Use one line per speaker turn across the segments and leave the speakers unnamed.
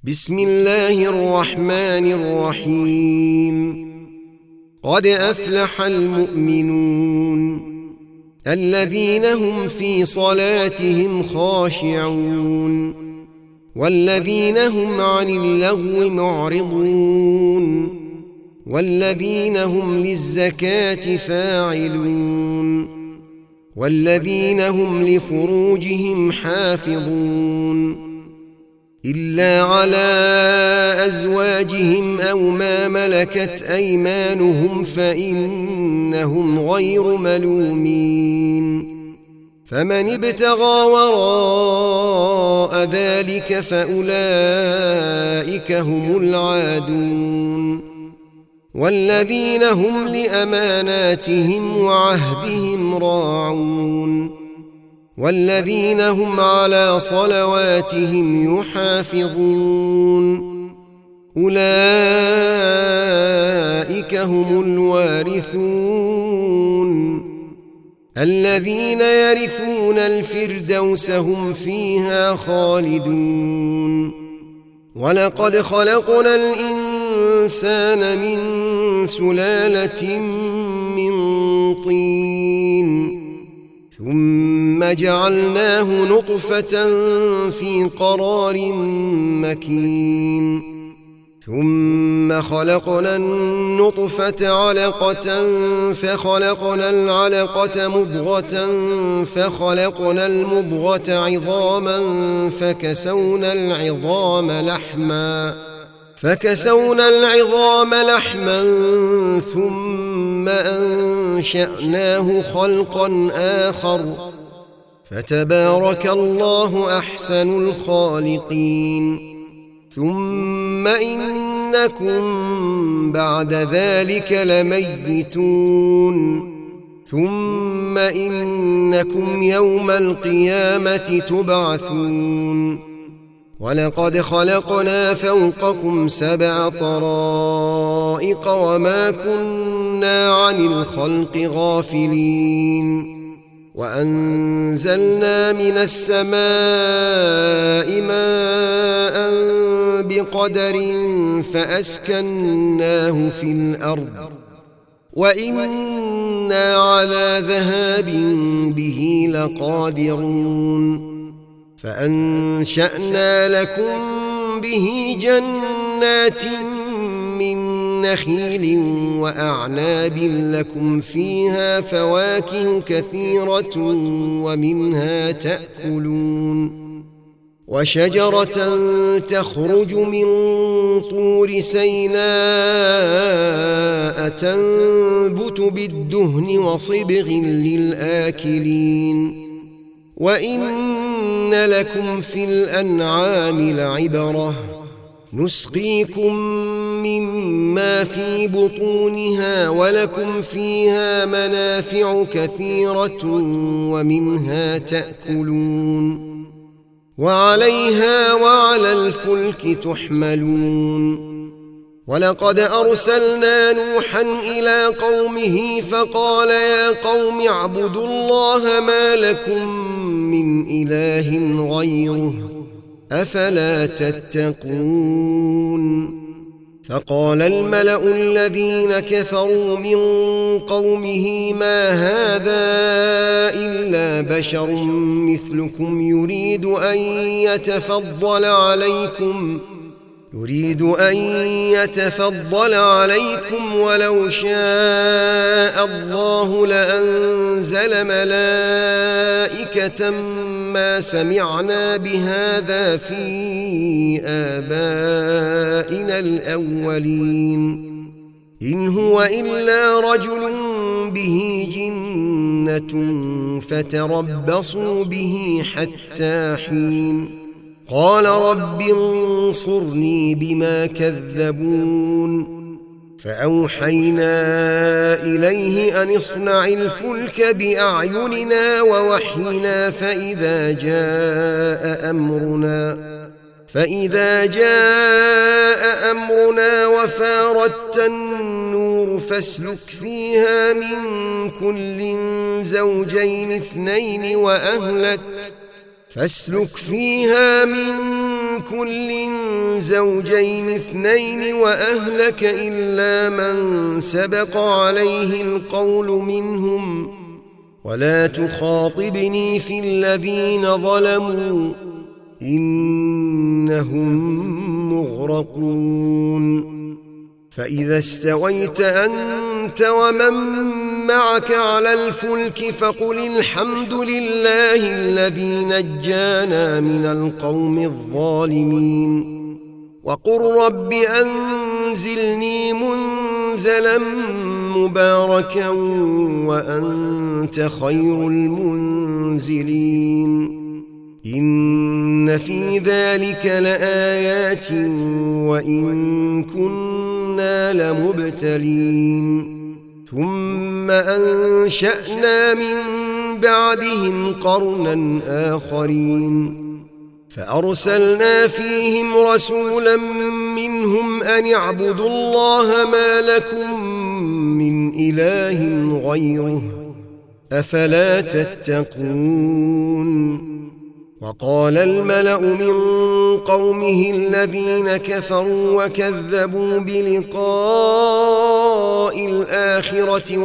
بسم الله الرحمن الرحيم. قد أفلح المؤمنون الذين هم في صلاتهم خاشعون والذين هم عن اللغو معرضون والذين هم للزكاة فاعلون والذين هم لفروجهم حافظون إلا على أزواجهم أو ما ملكت أيمانهم فإنهم غير ملومين. فمن ابتغى وراء ذلك فأولئك هم العادون والذين هم لأماناتهم وعهدهم راعون والذين هم على صلواتهم يحافظون أولئك هم الوارثون الذين يرثون الفردوس هم فيها خالدون. ولقد خلقنا الإنسان من سلالة من طين ثم جعلناه نطفة في قرار مكين ثم خلقنا النطفة علقة فخلقنا العلقة مضغة فخلقنا المضغة عظاما فكسونا العظام لحما ثم أنشأناه خلقا آخر فتبارك الله أحسن الخالقين. ثم إنكم بعد ذلك لميتون ثم إنكم يوم القيامة تبعثون. ولقد خلقنا فوقكم 7 طرائق وما كنا عن الخلق غافلين. وأنزلنا من السماء ماء بقدر فأسكناه في الأرض وإنا على ذهاب به لقادرون. فأنشأنا لكم به جنات من نخيل وأعناب لكم فيها فواكه كثيرة ومنها تأكلون. وشجرة تخرج من طور سيناء تنبت بالدهن وصبغ للآكلين. وإن لكم في الأنعام لعبرة نسقيكم مما في بطونها ولكم فيها منافع كثيرة ومنها تأكلون وعليها وعلى الفلك تحملون. ولقد أرسلنا نوحا إلى قومه فقال يا قوم اعبدوا الله ما لكم من إله غيره أفلا تتقون. فقال الملأ الذين كفروا من قومه ما هذا إلا بشر مثلكم يريد أن يتفضل عليكم ولو شاء الله لأنزل ملائكة ما سمعنا بهذا في آبائنا الأولين إن هو إلا رجل به جنة فتربصوا به حتى حين. قال رب انصرني بما كذبون. فأوحينا إليه أن اصنع الفلك بأعيننا ووحينا فإذا جاء أمرنا وفاردت النور فاسلك فيها من كل زوجين 2 فاسلك فيها من كل زوجين اثنين وأهلك إلا من سبق عليه القول منهم ولا تخاطبني في الذين ظلموا إنهم مغرقون فإذا استويت أنت ومن معك على الفلك فقل الحمد لله الذي نجانا من القوم الظالمين وقل رب أنزلني منزلا مباركا وأنت خير المنزلين إن في ذلك لآيات وإن كنا لمبتلين ثم أنشأنا من بعدهم قرنا آخرين فأرسلنا فيهم رسولا منهم أن اعبدوا الله ما لكم من إله غيره أفلا تتقون وقال الملأ من قومه الذين كفروا وكذبوا بلقاء الآخرة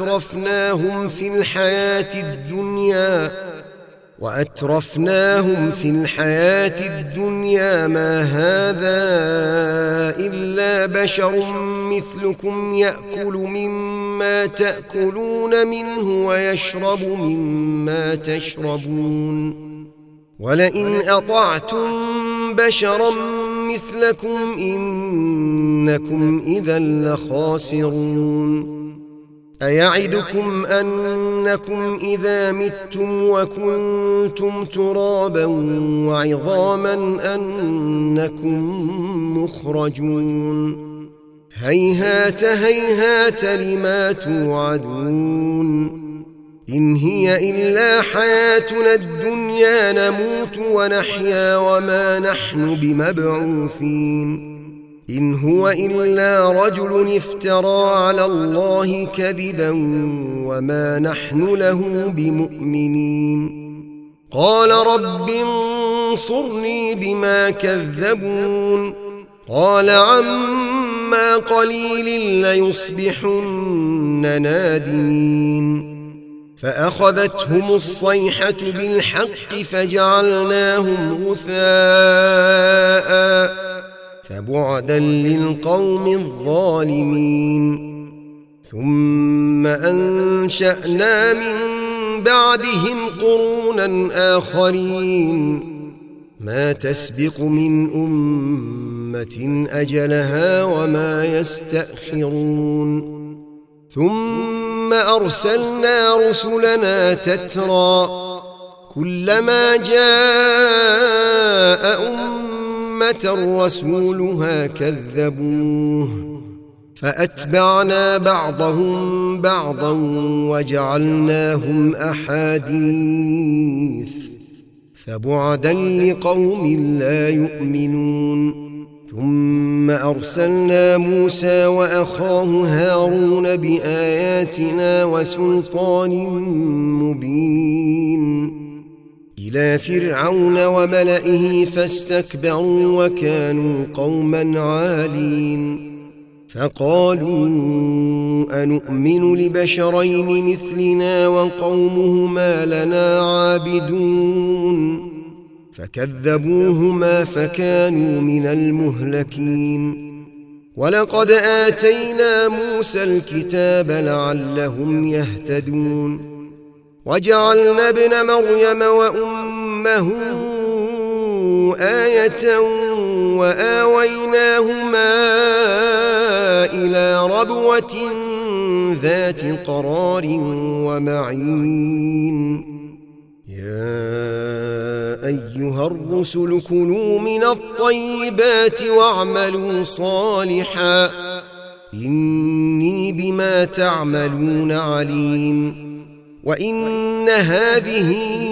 وأترفناهم في الحياة الدنيا ما هذا إلا بشر مثلكم يأكل مما تأكلون منه ويشرب مما تشربون ولئن أطعتم بشرا مثلكم إنكم إذا لخاسرون أيعدكم أنكم إذا متم وكنتم ترابا وعظاما أنكم مخرجون هيهات هيهات لما توعدون إن هي إلا حياتنا الدنيا نموت ونحيا وما نحن بمبعوثين إن هو إلا رجل افترى على الله كذبا وما نحن له بمؤمنين قال رب انصرني بما كذبون قال عما قليل ليصبحن نادمين فأخذتهم الصيحة بالحق فجعلناهم غثاء فبعدا للقوم الظالمين ثم أنشأنا من بعدهم قرونا آخرين ما تسبق من أمة أجلها وما يستأخرون ثم أرسلنا رسلنا تترى كلما جاء أمة رسولها كذبوه فأتبعنا بعضهم بعضا وجعلناهم أحاديث فبعدا لقوم لا يؤمنون ثم أرسلنا موسى وأخاه هارون بآياتنا وسلطان مبين إلى فرعون وملئه فاستكبروا وكانوا قوما عالين فقالوا أنؤمن لبشرين مثلنا وقومهما لنا عابدون فكذبوهما فكانوا من المهلكين ولقد آتينا موسى الكتاب لعلهم يهتدون وجعلنا ابن مريم وأمه آية وآويناهما إلى ربوة ذات قرار ومعين يا أيها الرسل كلوا من الطيبات واعملوا صالحا إني بما تعملون عليم وإن هذه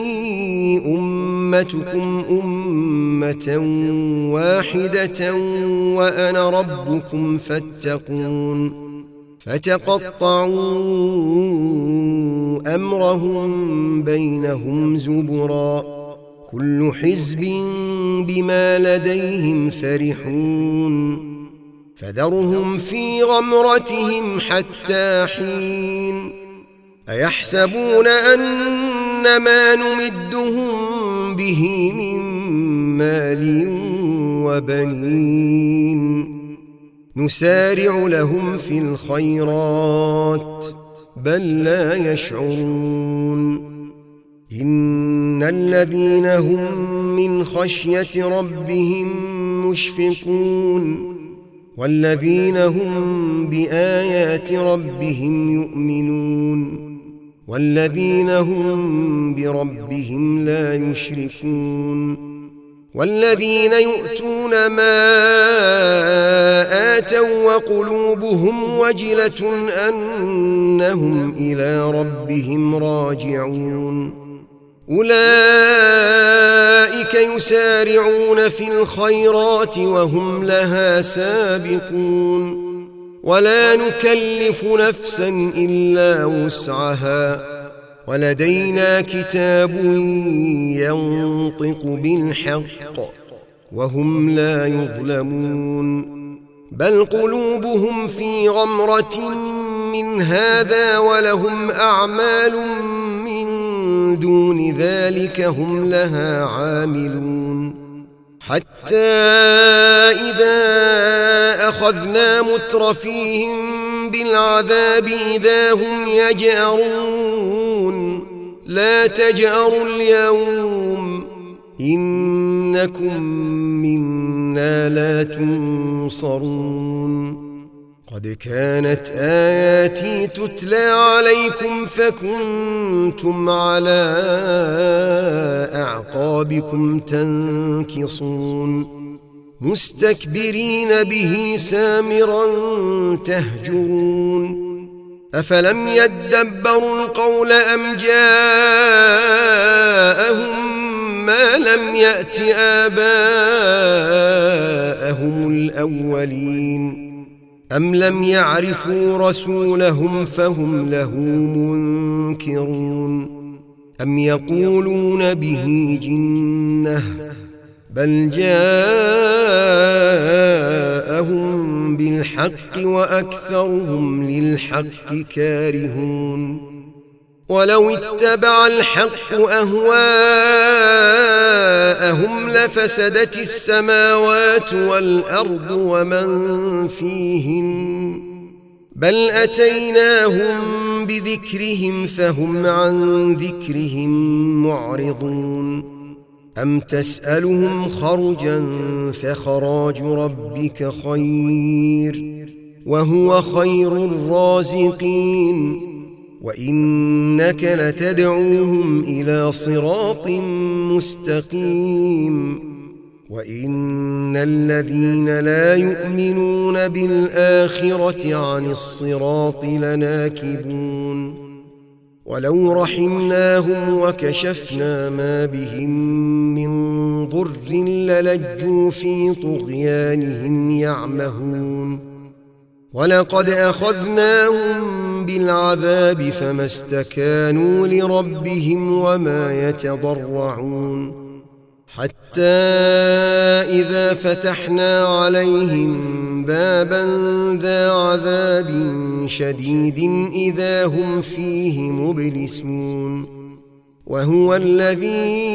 أمتكم أمة واحدة وأنا ربكم فاتقون فتقطعوا أمرهم بينهم زبرا كل حزب بما لديهم فرحون فذرهم في غمرتهم حتى حين أيحسبون أن ما نمدهم به من مال وبنين نسارع لهم في الخيرات بل لا يشعرون إن الذين هم من خشية ربهم مشفقون والذين هم بآيات ربهم يؤمنون والذين هم بربهم لا يشركون والذين يؤتون ما آتوا وقلوبهم وجلة أنهم إلى ربهم راجعون أولئك يسارعون في الخيرات وهم لها سابقون ولا نكلف نفسا إلا وسعها ولدينا كتاب ينطق بالحق وهم لا يظلمون بل قلوبهم في غمرة من هذا ولهم أعمال من دون ذلك هم لها عاملون حتى إذا أخذنا مترفيهم بالعذاب إذا هم يجأرون لا تجأروا اليوم إنكم منا لا تنصرون قد كانت آياتي تتلى عليكم فكنتم على أعقابكم تنكصون مستكبرين به سامرا تهجرون أفلم يدبروا القول أم جاءهم ما لم يأت آباءهم الأولين أم لم يعرفوا رسولهم فهم له منكرون أم يقولون به جنة بل جاءهم بالحق وأكثرهم للحق كارهون ولو اتبع الحق أهواءهم لفسدت السماوات والأرض ومن فيهن بل أتيناهم بذكرهم فهم عن ذكرهم معرضون أم تسألهم خرجا فخراج ربك خير وهو خير الرازقين وإنك لتدعوهم إلى صراط مستقيم وإن الذين لا يؤمنون بالآخرة عن الصراط لناكبون ولو رحمناهم وكشفنا ما بهم من ضر للجوا في طغيانهم يعمهون ولقد أخذناهم بالعذاب فما استكانوا لربهم وما يتضرعون حتى إذا فتحنا عليهم بابا ذا عذاب شديد إذا هم فيه مبلسون وهو الذي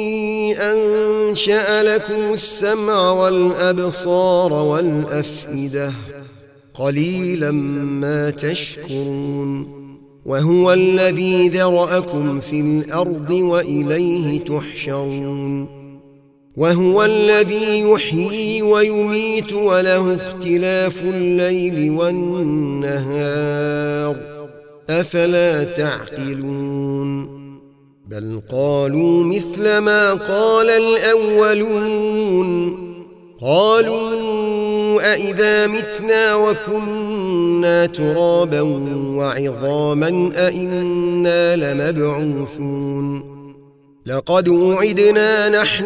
أنشأ لكم السمع والأبصار والأفئدة قليلا ما تشكرون وهو الذي ذرأكم في الأرض وإليه تحشرون وهو الذي يحيي ويميت وله اختلاف الليل والنهار أفلا تعقلون بل قالوا مثل ما قال الأولون قالوا أإذا متنا وكنا ترابا وعظاما أإنا لمبعوثون لقد وعدنا نحن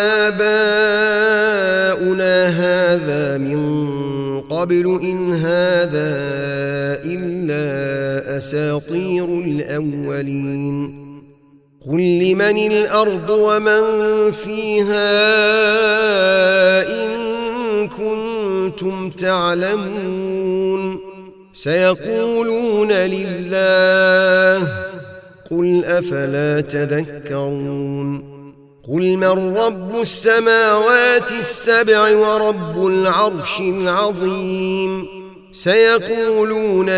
وآباؤنا هذا من قبل إن هذا إلا أساطير الأولين قل لمن الأرض ومن فيها إن كنتم تعلمون سيقولون لله قل أفلا تذكرون قل من رب السماوات السبع ورب العرش العظيم سيقولون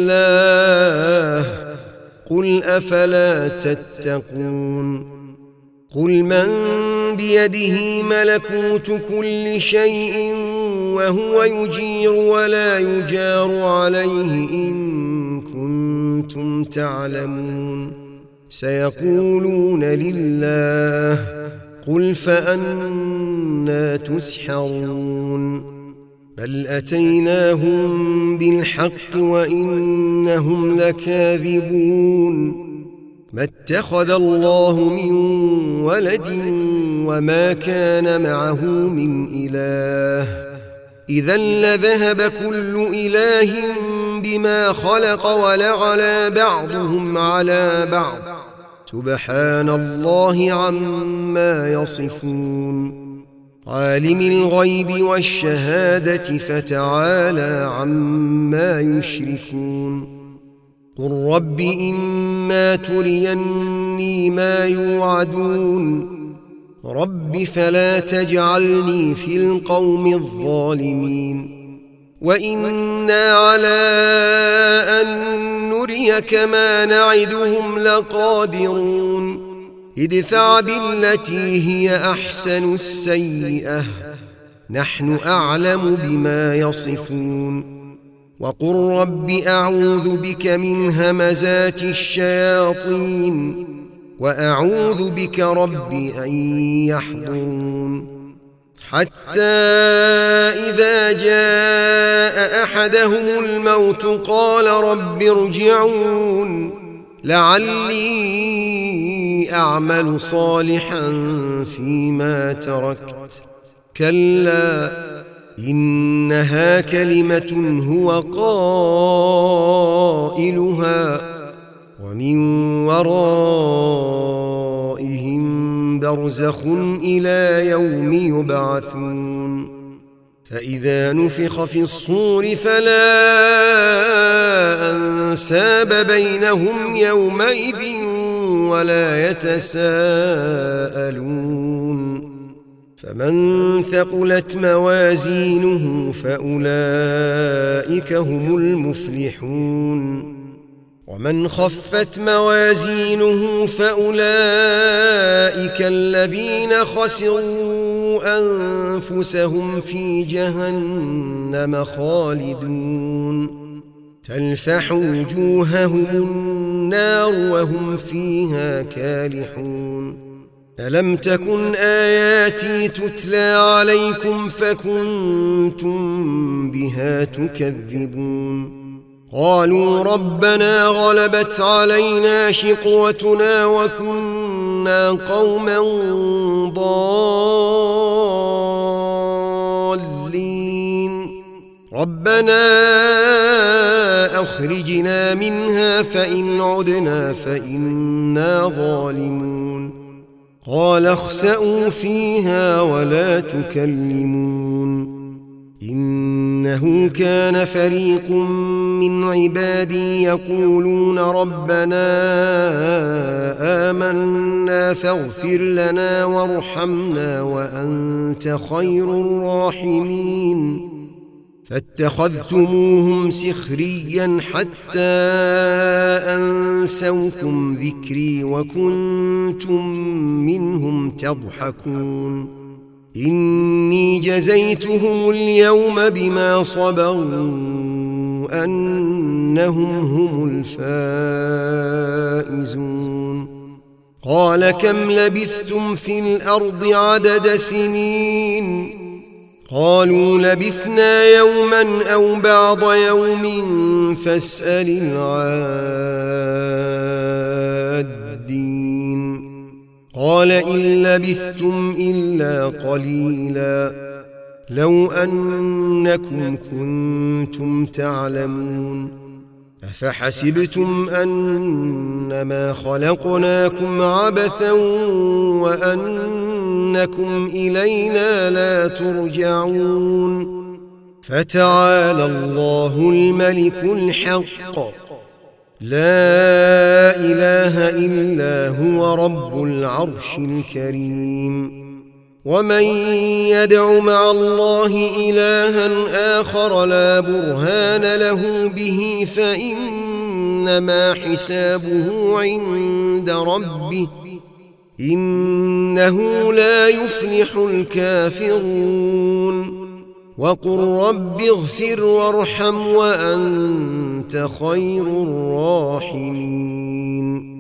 لله قل أفلا تتقون قل من بيده ملكوت كل شيء وهو يجير ولا يجار عليه إن كنتم تعلمون سيقولون لله قل فأنى تسحرون بل أتيناهم بالحق وإنهم لكاذبون ما اتخذ الله من ولد وما كان معه من إله إذا لذهب كل إله بما خلق ولعلى بعضهم على بعض سبحان الله عما يصفون عالم الغيب والشهادة فتعالى عما يشركون قل رب إما تريني ما يوعدون رب فلا تجعلني في القوم الظالمين وإنا على أن نريك ما نعدهم لقادرون ادفع بالتي هي أحسن السيئة نحن أعلم بما يصفون وقل رب أعوذ بك من همزات الشياطين وأعوذ بك رب أن يحضرون حتى إذا جاء أحدهم الموت قال رب ارجعون لعلي أعمل صالحا فيما تركت كلا إنها كلمة هو قائلها ومن ورائهم برزخ إلى يوم يبعثون فإذا نفخ في الصور فلا أنساب بينهم يومئذ ولا يتساءلون فمن ثقلت موازينه فأولئك هم المفلحون ومن خفت موازينه فأولئك الذين خسروا أنفسهم في جهنم خالدون تلفح وجوههم النار وهم فيها كالحون ألم تكن آياتي تتلى عليكم فكنتم بها تكذبون قالوا ربنا غلبت علينا شقوتنا وكنا قوما ضالين ربنا أخرجنا منها فإن عدنا فإنا ظالمون قال اخسئوا فيها ولا تكلمون إنه كان فريق من عبادي يقولون ربنا آمنا فاغفر لنا وارحمنا وأنت خير الراحمين فاتخذتموهم سخريا حتى أنسوكم ذكري وكنتم منهم تضحكون إني جزيتهم اليوم بما صبروا أنهم هم الفائزون قال كم لبثتم في الأرض عدد سنين قالوا لبثنا يوما أو بعض يوم فاسأل العادين قال إن لبثتم إلا قليلا لو أنكم كنتم تعلمون أفحسبتم أنما خلقناكم عبثا وأنكم إلينا لا ترجعون فتعالى الله الملك الحق لا إله إلا هو رب العرش الكريم ومن يدع مع الله إلها آخر لا برهان له به فإنما حسابه عند ربه إنه لا يفلح الكافرون وقل رب اغفر وارحم وأنت خير الراحمين